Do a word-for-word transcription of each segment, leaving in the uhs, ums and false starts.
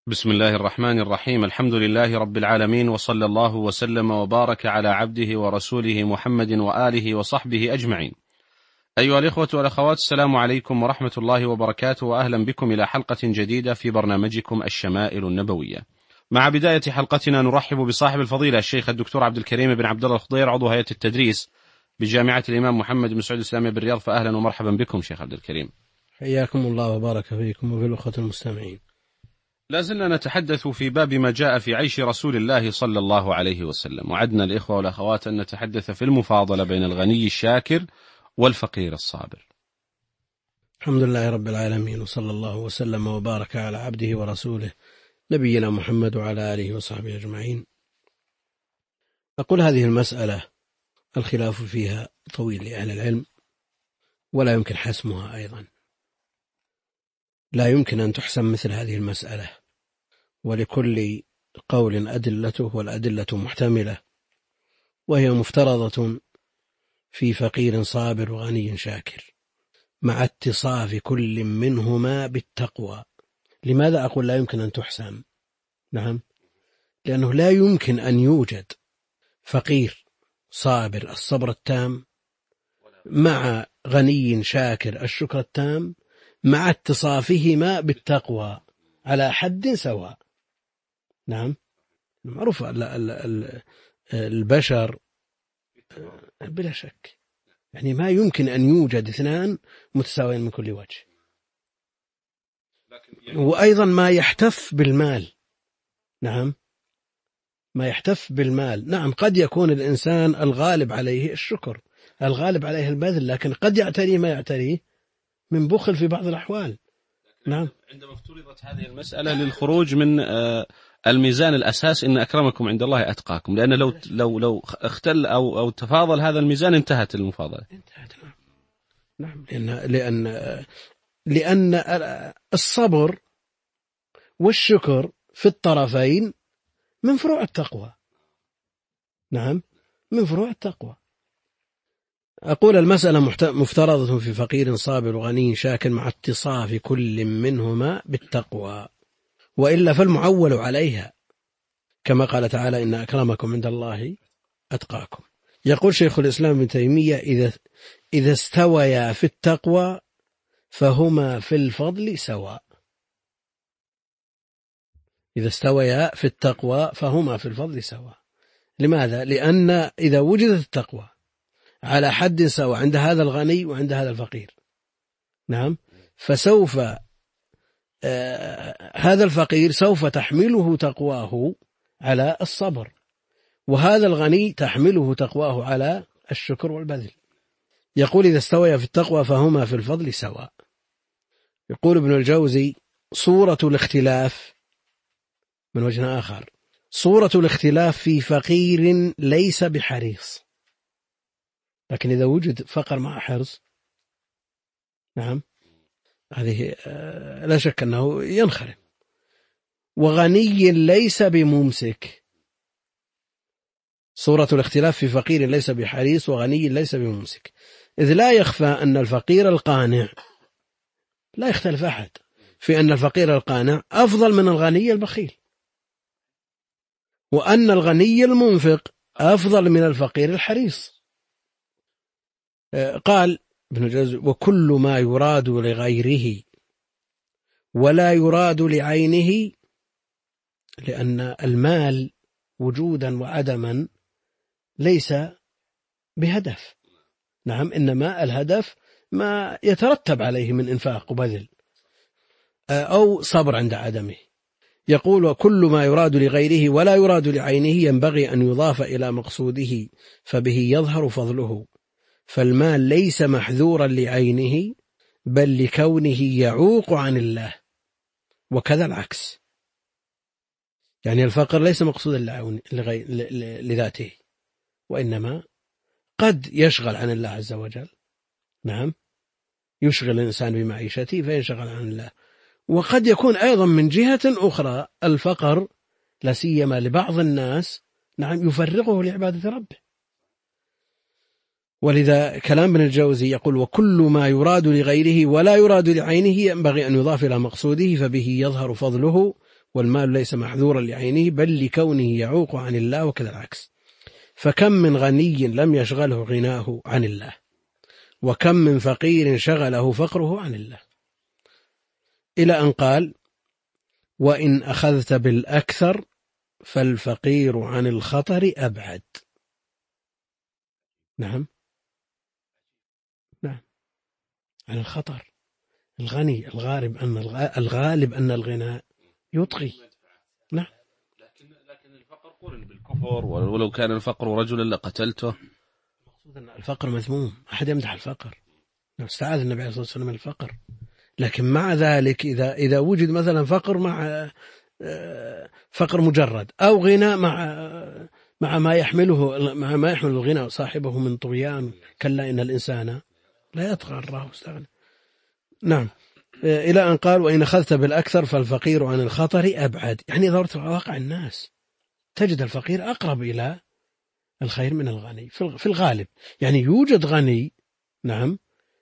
بسم الله الرحمن الرحيم. الحمد لله رب العالمين، وصلى الله وسلم وبارك على عبده ورسوله محمد وآله وصحبه أجمعين. أيها الإخوة والأخوات، السلام عليكم ورحمة الله وبركاته، وأهلا بكم إلى حلقة جديدة في برنامجكم الشمائل النبوية. مع بداية حلقتنا نرحب بصاحب الفضيلة الشيخ الدكتور عبد الكريم بن عبد الله الخضير، عضو هيئة التدريس بجامعة الإمام محمد بن سعود الإسلامية بالرياض. فأهلا ومرحبا بكم شيخ عبد الكريم. حياكم الله وبارك فيكم وفي الأخوة المستمعين. لازلنا نتحدث في باب ما جاء في عيش رسول الله صلى الله عليه وسلم، وعدنا الإخوة والأخوات أن نتحدث في المفاضلة بين الغني الشاكر والفقير الصابر. الحمد لله رب العالمين، وصلى الله وسلم وبارك على عبده ورسوله نبينا محمد وعلى آله وصحبه أجمعين. أقول هذه المسألة الخلاف فيها طويل لأهل العلم، ولا يمكن حسمها أيضا. لا يمكن أن تحسم مثل هذه المسألة، ولكل قول أدلته، والأدلة محتملة، وهي مفترضة في فقير صابر وغني شاكر، مع اتصاف كل منهما بالتقوى. لماذا أقول لا يمكن أن تحسم؟ نعم، لأنه لا يمكن أن يوجد فقير صابر الصبر التام مع غني شاكر الشكر التام، مع اتصافهما بالتقوى على حد سواء. نعم، معروف البشر بلا شك، يعني ما يمكن أن يوجد اثنان متساويين من كل وجه. وأيضا ما يحتف بالمال، نعم، ما يحتف بالمال، نعم، قد يكون الإنسان الغالب عليه الشكر، الغالب عليه البذل، لكن قد يعتريه ما يعتريه من بخل في بعض الأحوال. نعم، عندما افترضت هذه المسألة للخروج من الميزان الأساس إن أكرمكم عند الله أتقاكم، لأن لو لو لو اختل أو أو تفاضل هذا الميزان انتهت المفاضلة. انتهت. نعم، لأن لأن لأن الصبر والشكر في الطرفين من فروع التقوى. نعم، من فروع التقوى. أقول المسألة مفترضة في فقير صابر وغني شاكر، مع اتصاف كل منهما بالتقوى، وإلا فالمعول عليها، كما قال تعالى: إن أكرمكم عند الله أتقاكم. يقول شيخ الإسلام ابن تيمية: إذا إذا استويا في التقوى فهما في الفضل سواء. إذا استويا في التقوى فهما في الفضل سواء. لماذا؟ لأن إذا وجدت التقوى على حد سواء عند هذا الغني وعند هذا الفقير، نعم، فسوف آه هذا الفقير سوف تحمله تقواه على الصبر، وهذا الغني تحمله تقواه على الشكر والبذل. يقول: إذا استويا في التقوى فهما في الفضل سواء. يقول ابن الجوزي: صورة الاختلاف من وجه آخر، صورة الاختلاف في فقير ليس بحريص، لكن إذا وجد فقر مع حرص، نعم، هذه لا شك أنه ينخرم. وغني ليس بممسك، صورة الاختلاف في فقير ليس بحريص وغني ليس بممسك، إذ لا يخفى أن الفقير القانع، لا يختلف أحد في أن الفقير القانع أفضل من الغني البخيل، وأن الغني المنفق أفضل من الفقير الحريص. قال ابن الجوزي: وكل ما يراد لغيره ولا يراد لعينه، لأن المال وجودا وعدما ليس بهدف، نعم، إنما الهدف ما يترتب عليه من إنفاق وبذل أو صبر عند عدمه. يقول: وكل ما يراد لغيره ولا يراد لعينه ينبغي أن يضاف إلى مقصوده فبه يظهر فضله، فالمال ليس محذورا لعينه بل لكونه يعوق عن الله، وكذا العكس. يعني الفقر ليس مقصودا لذاته، وإنما قد يشغل عن الله عز وجل، نعم، يشغل الإنسان بمعيشته فيشغل عن الله. وقد يكون أيضا من جهة أخرى الفقر لا سيما لبعض الناس، نعم، يفرغه لعبادة ربه. ولذا كلام ابن الجوزي يقول: وكل ما يراد لغيره ولا يراد لعينه ينبغي أن يضاف إلى مقصوده فبه يظهر فضله، والمال ليس محذورا لعينه بل لكونه يعوق عن الله وكذا العكس. فكم من غني لم يشغله غناه عن الله، وكم من فقير شغله فقره عن الله، إلى أن قال: وإن أخذت بالأكثر فالفقير عن الخطر أبعد. نعم نعم عن الخطر. الغني الغالب أن الغالب أن الغنى يطغي. نعم. لكن لكن الفقر قرن بالكفر، ولو كان الفقر رجلا لقتلته. المقصود أن الفقر مذموم، أحد يمدح الفقر. استعاذ النبي عليه الصلاة والسلام من الفقر، لكن مع ذلك إذا إذا وجد مثلا فقر مع فقر مجرد، أو غنى مع مع ما يحمله مع ما يحمل الغنى صاحبه من طغيان، كلا إن الإنسان لا يطغى أن رآه استغنى. نعم. إلى أن قال: وإن أخذت بالأكثر فالفقير عن الخطر أبعد. يعني إذا رأيت واقع الناس تجد الفقير أقرب إلى الخير من الغني في الغالب. يعني يوجد غني نعم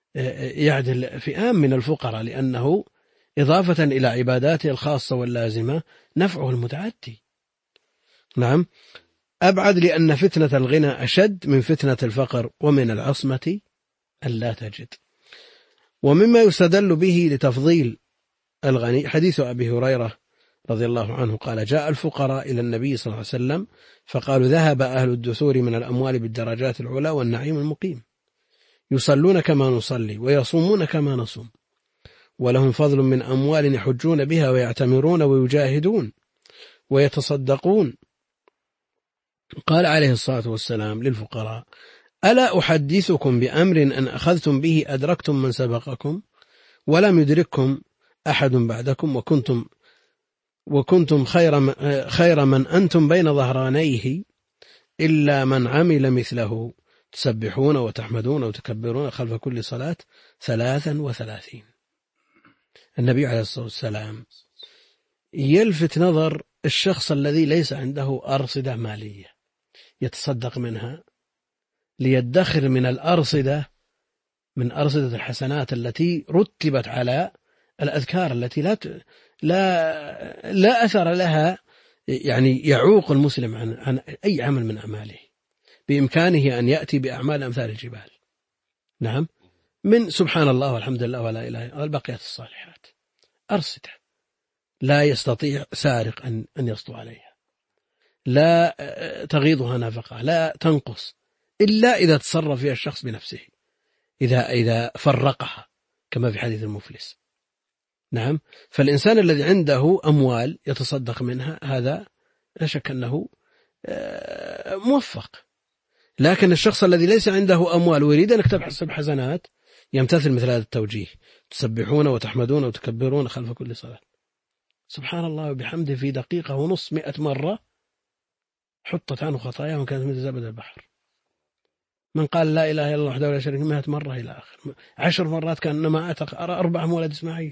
يعدل فئام من الفقراء، لأنه إضافة إلى عباداته الخاصة واللازمة نفعه المتعدي. نعم. أبعد لأن فتنة الغنى أشد من فتنة الفقر، ومن العصمة ألا تجد. ومما يستدل به لتفضيل الغني حديث أبي هريرة رضي الله عنه قال: جاء الفقراء إلى النبي صلى الله عليه وسلم فقالوا: ذهب أهل الدثور من الأموال بالدرجات العلى والنعيم المقيم، يصلون كما نصلي ويصومون كما نصوم، ولهم فضل من أموال يحجون بها ويعتمرون ويجاهدون ويتصدقون. قال عليه الصلاة والسلام للفقراء: ألا أحدثكم بأمر أن أخذتم به أدركتم من سبقكم ولم يدرككم أحد بعدكم، وكنتم وكنتم خير خير من أنتم بين ظهرانيه إلا من عمل مثله، تسبحون وتحمدون وتكبرون خلف كل صلاة ثلاثا وثلاثين. النبي عليه الصلاة والسلام يلفت نظر الشخص الذي ليس عنده أرصدة مالية يتصدق منها، ليدخر من الأرصدة من أرصدة الحسنات التي رتبت على الأذكار التي لا لا لا أثر لها، يعني يعوق المسلم عن عن أي عمل من أعماله، بإمكانه أن يأتي بأعمال أمثال الجبال. نعم. من سبحان الله والحمد لله ولا إله إلا الله البقيات الصالحات، أرصدة لا يستطيع سارق أن أن يسطو عليها، لا تغيضها نفقة، لا تنقص إلا إذا تصرف فيها الشخص بنفسه، إذا إذا فرقها كما في حديث المفلس. نعم. فالإنسان الذي عنده أموال يتصدق منها هذا لا شك أنه موفق، لكن الشخص الذي ليس عنده أموال ويريد أن يكتسب حسنات يمتثل مثل هذا التوجيه: تسبحون وتحمدون وتكبرون خلف كل صلاة. سبحان الله وبحمده في دقيقة ونص مئة مرة حطت عنه خطاياه وكانت مثل زبد البحر. من قال لا إله إلا الله وحده لا شريك له مئة مرة إلى آخر، عشر مرات كأنما أعتق أربعة من ولد إسماعيل.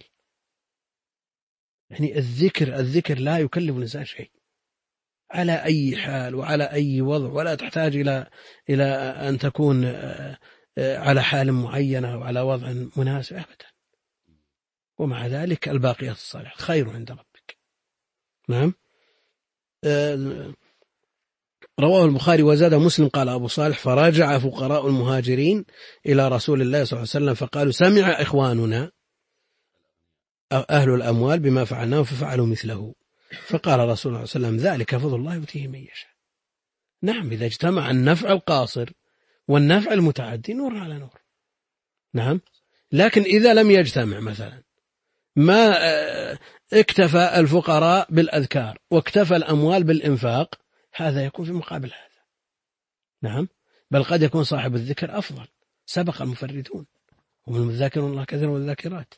يعني الذكر الذكر لا يكلف الإنسان شيء على أي حال وعلى أي وضع، ولا تحتاج إلى إلى أن تكون على حال معينة وعلى وضع مناسب أبدا. ومع ذلك الباقيات الصالحات خير عند ربك. نعم. رواه البخاري وزاد مسلم قال أبو صالح: فراجع فقراء المهاجرين إلى رسول الله صلى الله عليه وسلم فقالوا: سمع إخواننا أهل الأموال بما فعلناه ففعلوا مثله. فقال رسول الله صلى الله عليه وسلم: ذلك فضل الله يؤتيه من يشاء. نعم. إذا اجتمع النفع القاصر والنفع المتعدي نور على نور. نعم. لكن إذا لم يجتمع مثلا ما اكتفى الفقراء بالأذكار واكتفى الأموال بالإنفاق، هذا يكون في مقابل هذا. نعم. بل قد يكون صاحب الذكر أفضل، سبق المفردون ومن الذاكرون الله كثيرا والذاكرات.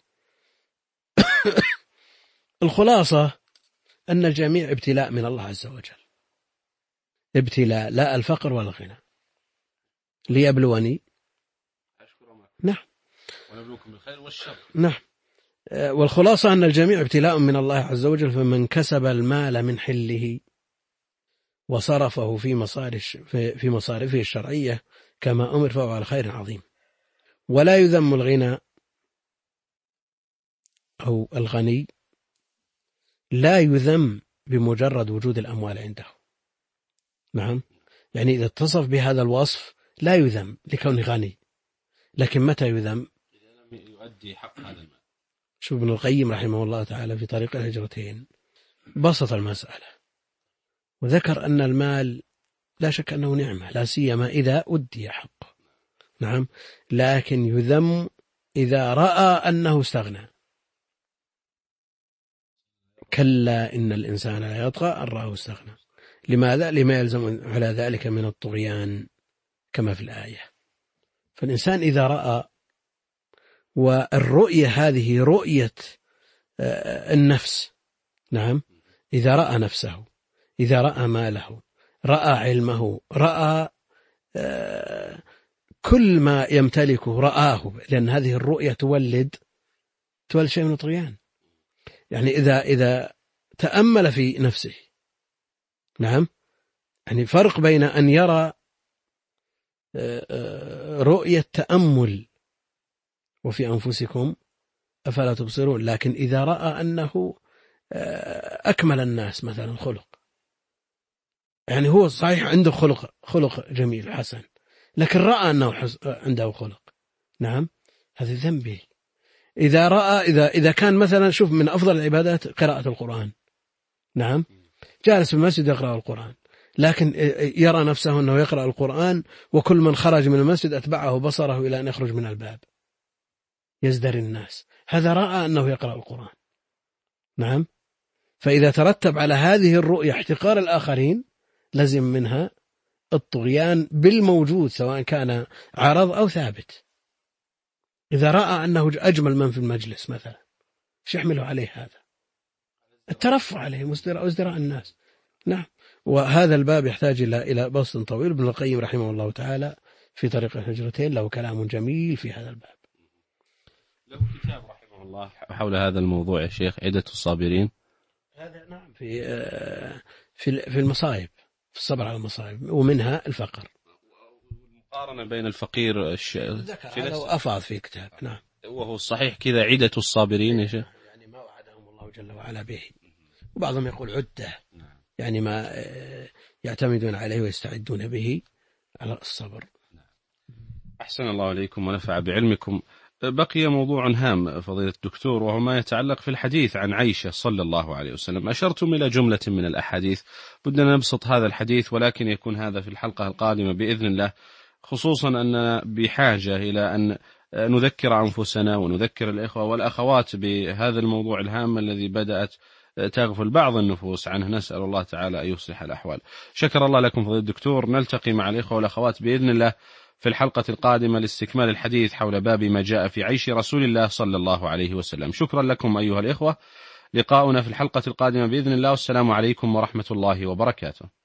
الخلاصة أن الجميع ابتلاء من الله عز وجل، ابتلاء، لا الفقر ولا الغنى، ليبلوني. نعم. ونبلوكم بالخير والشر. نعم. والخلاصة أن الجميع ابتلاء من الله عز وجل، فمن كسب المال من حله وصرفه في مصارف في مصارفه الشرعية كما أمر فهو على خير عظيم. ولا يذم الغنى أو الغني لا يذم بمجرد وجود الأموال عنده. نعم، يعني إذا اتصف بهذا الوصف لا يذم لكونه غني، لكن متى يذم؟ إذا لم يؤدي حق هذا المال. شوف ابن القيم رحمه الله تعالى في طريق الهجرتين بسط المسألة وذكر أن المال لا شك أنه نعمة، لا سيما إذا أدي حقه. نعم، لكن يذم إذا رأى أنه استغنى. كلا إن الإنسان لا يطغى أن رآه استغنى. لماذا؟ لما يلزم على ذلك من الطغيان كما في الآية. فالإنسان إذا رأى، والرؤية هذه رؤية النفس. نعم، إذا رأى نفسه، إذا رأى ماله، رأى علمه، رأى كل ما يمتلكه رآه، لأن هذه الرؤية تولد تولد شيء من الطغيان. يعني إذا إذا تأمل في نفسه. نعم، يعني فرق بين أن يرى رؤية تأمل وفي أنفسكم أفلا تبصرون، لكن إذا رأى أنه أكمل الناس مثلا خلق، يعني هو صحيح عنده خلق خلق جميل حسن، لكن رأى أنه عنده خلق. نعم، هذا ذنبه. إذا رأى إذا إذا كان مثلا شوف من أفضل العبادات قراءة القرآن. نعم، جالس في المسجد يقرأ القرآن، لكن يرى نفسه أنه يقرأ القرآن وكل من خرج من المسجد أتبعه بصره إلى أن يخرج من الباب يزدري الناس. هذا رأى أنه يقرأ القرآن. نعم، فإذا ترتب على هذه الرؤية احتقار الآخرين لازم منها الطغيان بالموجود سواء كان عرض أو ثابت. إذا رأى أنه أجمل من في المجلس مثلا، ايش يحمله عليه هذا؟ الترفع عليه وازدراء الناس. نعم، وهذا الباب يحتاج إلى إلى بسط طويل. ابن القيم رحمه الله تعالى في طريق الهجرتين له كلام جميل في هذا الباب. له كتاب رحمه الله حول هذا الموضوع يا شيخ، عدة الصابرين. هذا نعم في في في المصائب، في الصبر على المصائب، ومنها الفقر. المقارنة بين الفقير ذكر وأفاض في كتاب. نعم، وهو الصحيح كذا عدة الصابرين يا شيخ، يعني ما وعدهم الله جل وعلا به. وبعضهم يقول عدة، يعني ما يعتمدون عليه ويستعدون به على الصبر. أحسن الله عليكم ونفع بعلمكم. بقي موضوع هام فضيلة الدكتور، وهو ما يتعلق في الحديث عن عائشة صلى الله عليه وسلم. أشرتم إلى جملة من الأحاديث، بدنا نبسط هذا الحديث، ولكن يكون هذا في الحلقة القادمة بإذن الله، خصوصا أننا بحاجة إلى أن نذكر أنفسنا ونذكر الإخوة والأخوات بهذا الموضوع الهام الذي بدأت تغفل بعض النفوس عنه. نسأل الله تعالى أن يصلح الأحوال. شكر الله لكم فضيلة الدكتور. نلتقي مع الإخوة والأخوات بإذن الله في الحلقة القادمة لاستكمال الحديث حول باب ما جاء في عيش رسول الله صلى الله عليه وسلم. شكرا لكم أيها الإخوة. لقاؤنا في الحلقة القادمة بإذن الله، والسلام عليكم ورحمة الله وبركاته.